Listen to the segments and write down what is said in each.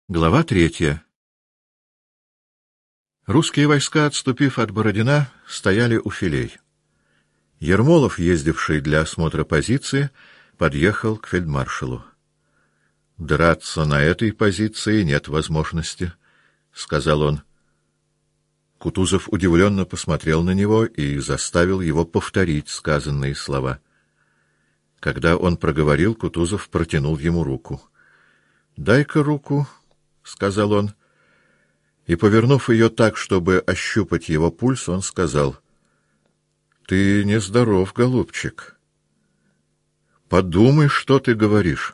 Глава 3. Русские войска, отступив от Бородина, стояли у Филей. Ермолов, ездивший для осмотра позиции, подъехал к фельдмаршалу. — Драться на этой позиции нет возможности, — сказал он. Кутузов удивленно посмотрел на него и заставил его повторить сказанные слова. Когда он проговорил, Кутузов протянул ему руку. — Дай-ка руку, — сказал он, и, повернув ее так, чтобы ощупать его пульс, он сказал: — Ты нездоров, голубчик. Подумай, что ты говоришь.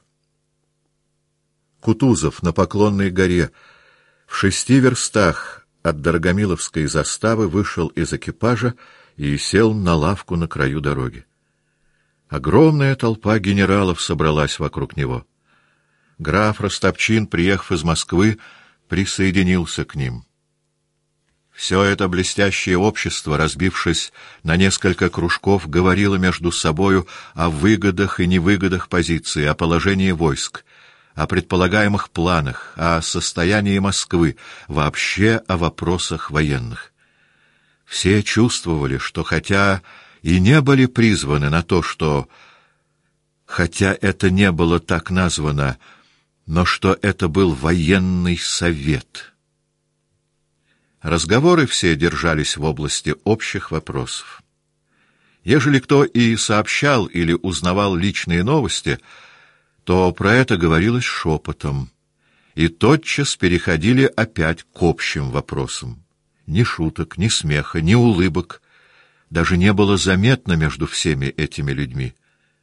Кутузов на Поклонной горе, в 6 верстах от Дорогомиловской заставы, вышел из экипажа и сел на лавку на краю дороги. Огромная толпа генералов собралась вокруг него. Граф Ростопчин, приехав из Москвы, присоединился к ним. Все это блестящее общество, разбившись на несколько кружков, говорило между собою о выгодах и невыгодах позиции, о положении войск, о предполагаемых планах, о состоянии Москвы, вообще о вопросах военных. Все чувствовали, что хотя и не были призваны на то, хотя это не было так названо, но что это был военный совет. Разговоры все держались в области общих вопросов. Ежели кто и сообщал или узнавал личные новости, то про это говорилось шепотом, и тотчас переходили опять к общим вопросам. Ни шуток, ни смеха, ни улыбок даже не было заметно между всеми этими людьми.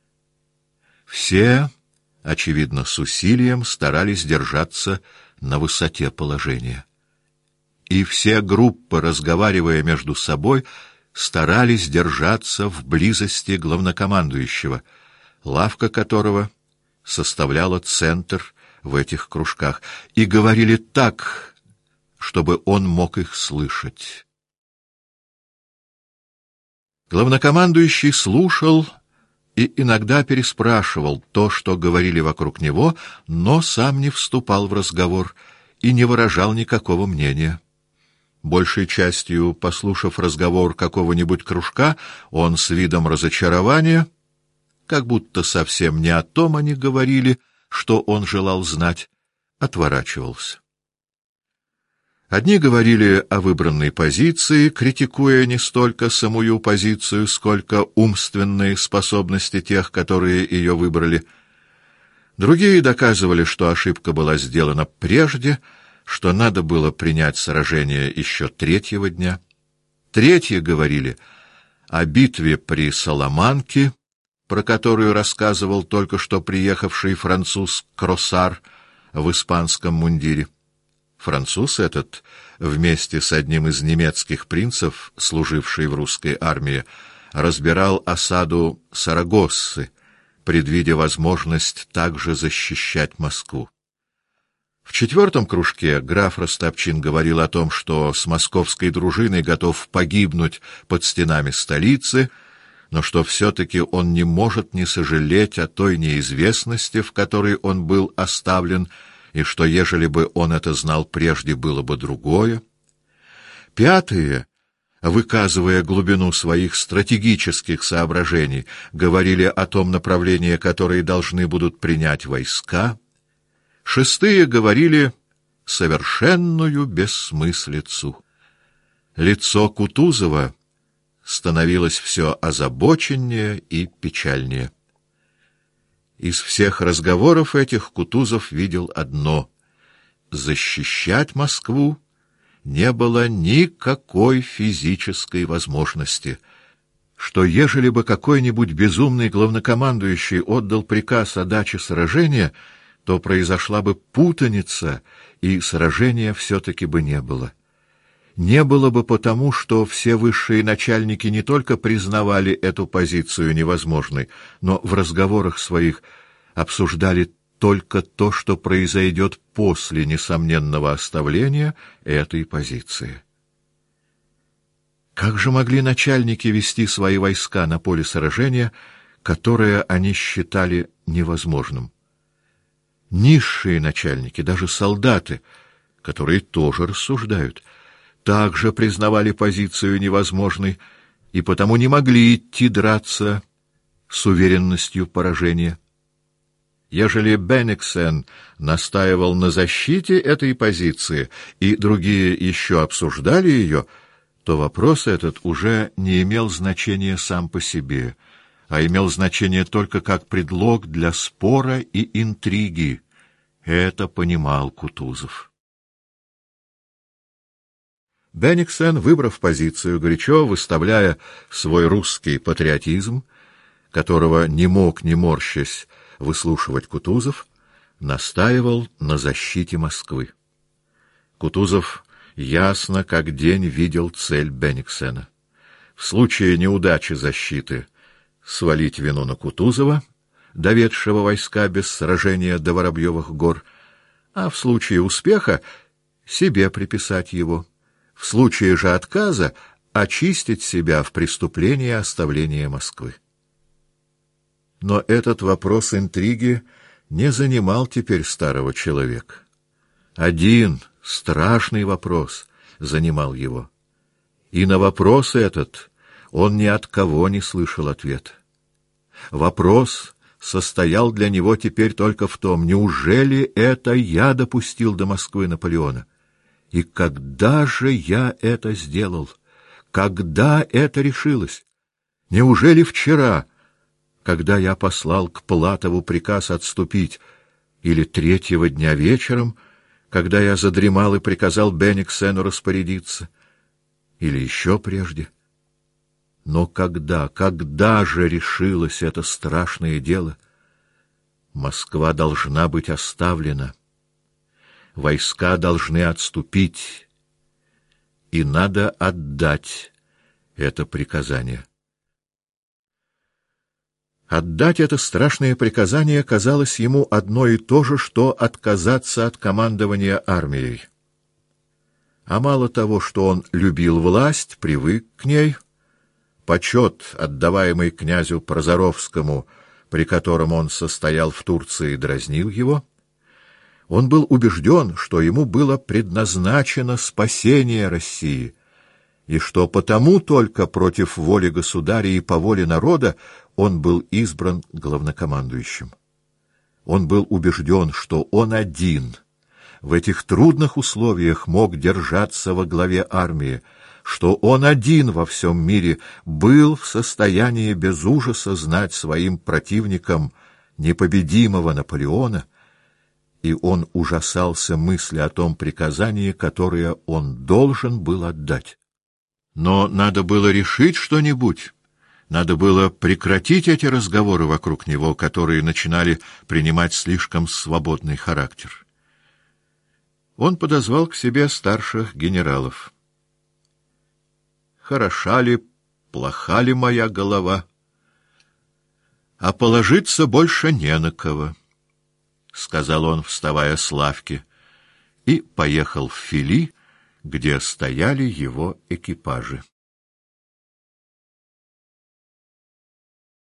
Все, очевидно, с усилием старались держаться на высоте положения. И все группы, разговаривая между собой, старались держаться в близости главнокомандующего, лавка которого составляла центр в этих кружках, и говорили так, чтобы он мог их слышать. Главнокомандующий слушал и иногда переспрашивал то, что говорили вокруг него, но сам не вступал в разговор и не выражал никакого мнения. Большей частью, послушав разговор какого-нибудь кружка, он с видом разочарования, как будто совсем не о том они говорили, что он желал знать, отворачивался. Одни говорили о выбранной позиции, критикуя не столько самую позицию, сколько умственные способности тех, которые ее выбрали. Другие доказывали, что ошибка была сделана прежде, что надо было принять сражение еще 3-го дня. Третьи говорили о битве при Саламанке, про которую рассказывал только что приехавший француз Кроссар в испанском мундире. Француз этот, вместе с одним из немецких принцев, служивший в русской армии, разбирал осаду Сарагоссы, предвидя возможность также защищать Москву. В 4-м кружке граф Ростопчин говорил о том, что с московской дружиной готов погибнуть под стенами столицы, но что все-таки он не может не сожалеть о той неизвестности, в которой он был оставлен, и что, ежели бы он это знал прежде, было бы другое. 5-е, выказывая глубину своих стратегических соображений, говорили о том направлении, которое должны будут принять войска. 6-е говорили совершенную бессмыслицу. Лицо Кутузова становилось все озабоченнее и печальнее. Из всех разговоров этих Кутузов видел одно: защищать Москву не было никакой физической возможности, что ежели бы какой-нибудь безумный главнокомандующий отдал приказ о даче сражения, то произошла бы путаница, и сражения все-таки бы не было. Не было бы потому, что все высшие начальники не только признавали эту позицию невозможной, но в разговорах своих обсуждали только то, что произойдет после несомненного оставления этой позиции. Как же могли начальники вести свои войска на поле сражения, которое они считали невозможным? Низшие начальники, даже солдаты, которые тоже рассуждают, также признавали позицию невозможной и потому не могли идти драться с уверенностью поражения. Ежели Бенниксен настаивал на защите этой позиции, и другие еще обсуждали ее, то вопрос этот уже не имел значения сам по себе, а имел значение только как предлог для спора и интриги. Это понимал Кутузов. Бенниксен, выбрав позицию, горячо выставляя свой русский патриотизм, которого не мог, не морщась, выслушивать Кутузов, настаивал на защите Москвы. Кутузов ясно как день видел цель Бенниксена. В случае неудачи защиты свалить вину на Кутузова, доведшего войска без сражения до Воробьевых гор, а в случае успеха себе приписать его, в случае же отказа очистить себя в преступлении оставления Москвы. Но этот вопрос интриги не занимал теперь старого человека. Один страшный вопрос занимал его. И на вопрос этот он ни от кого не слышал ответа. Вопрос состоял для него теперь только в том, неужели это я допустил до Москвы Наполеона? И когда же я это сделал? Когда это решилось? Неужели вчера, когда я послал к Платову приказ отступить, или третьего дня вечером, когда я задремал и приказал Бенниксену распорядиться, или еще прежде? Но когда же решилось это страшное дело? Москва должна быть оставлена. Войска должны отступить, и надо отдать это приказание. Отдать это страшное приказание казалось ему одно и то же, что отказаться от командования армией. А мало того, что он любил власть, привык к ней, почет, отдаваемый князю Прозоровскому, при котором он состоял в Турции, дразнил его, он был убежден, что ему было предназначено спасение России, и что потому только против воли государя и по воле народа он был избран главнокомандующим. Он был убежден, что он один в этих трудных условиях мог держаться во главе армии, что он один во всем мире был в состоянии без ужаса знать своим противникам непобедимого Наполеона, и он ужасался мысли о том приказании, которое он должен был отдать. Но надо было решить что-нибудь. Надо было прекратить эти разговоры вокруг него, которые начинали принимать слишком свободный характер. Он подозвал к себе старших генералов. «Хороша ли, плоха ли моя голова? А положиться больше не на кого», — сказал он, вставая с лавки, и поехал в Фили, где стояли его экипажи.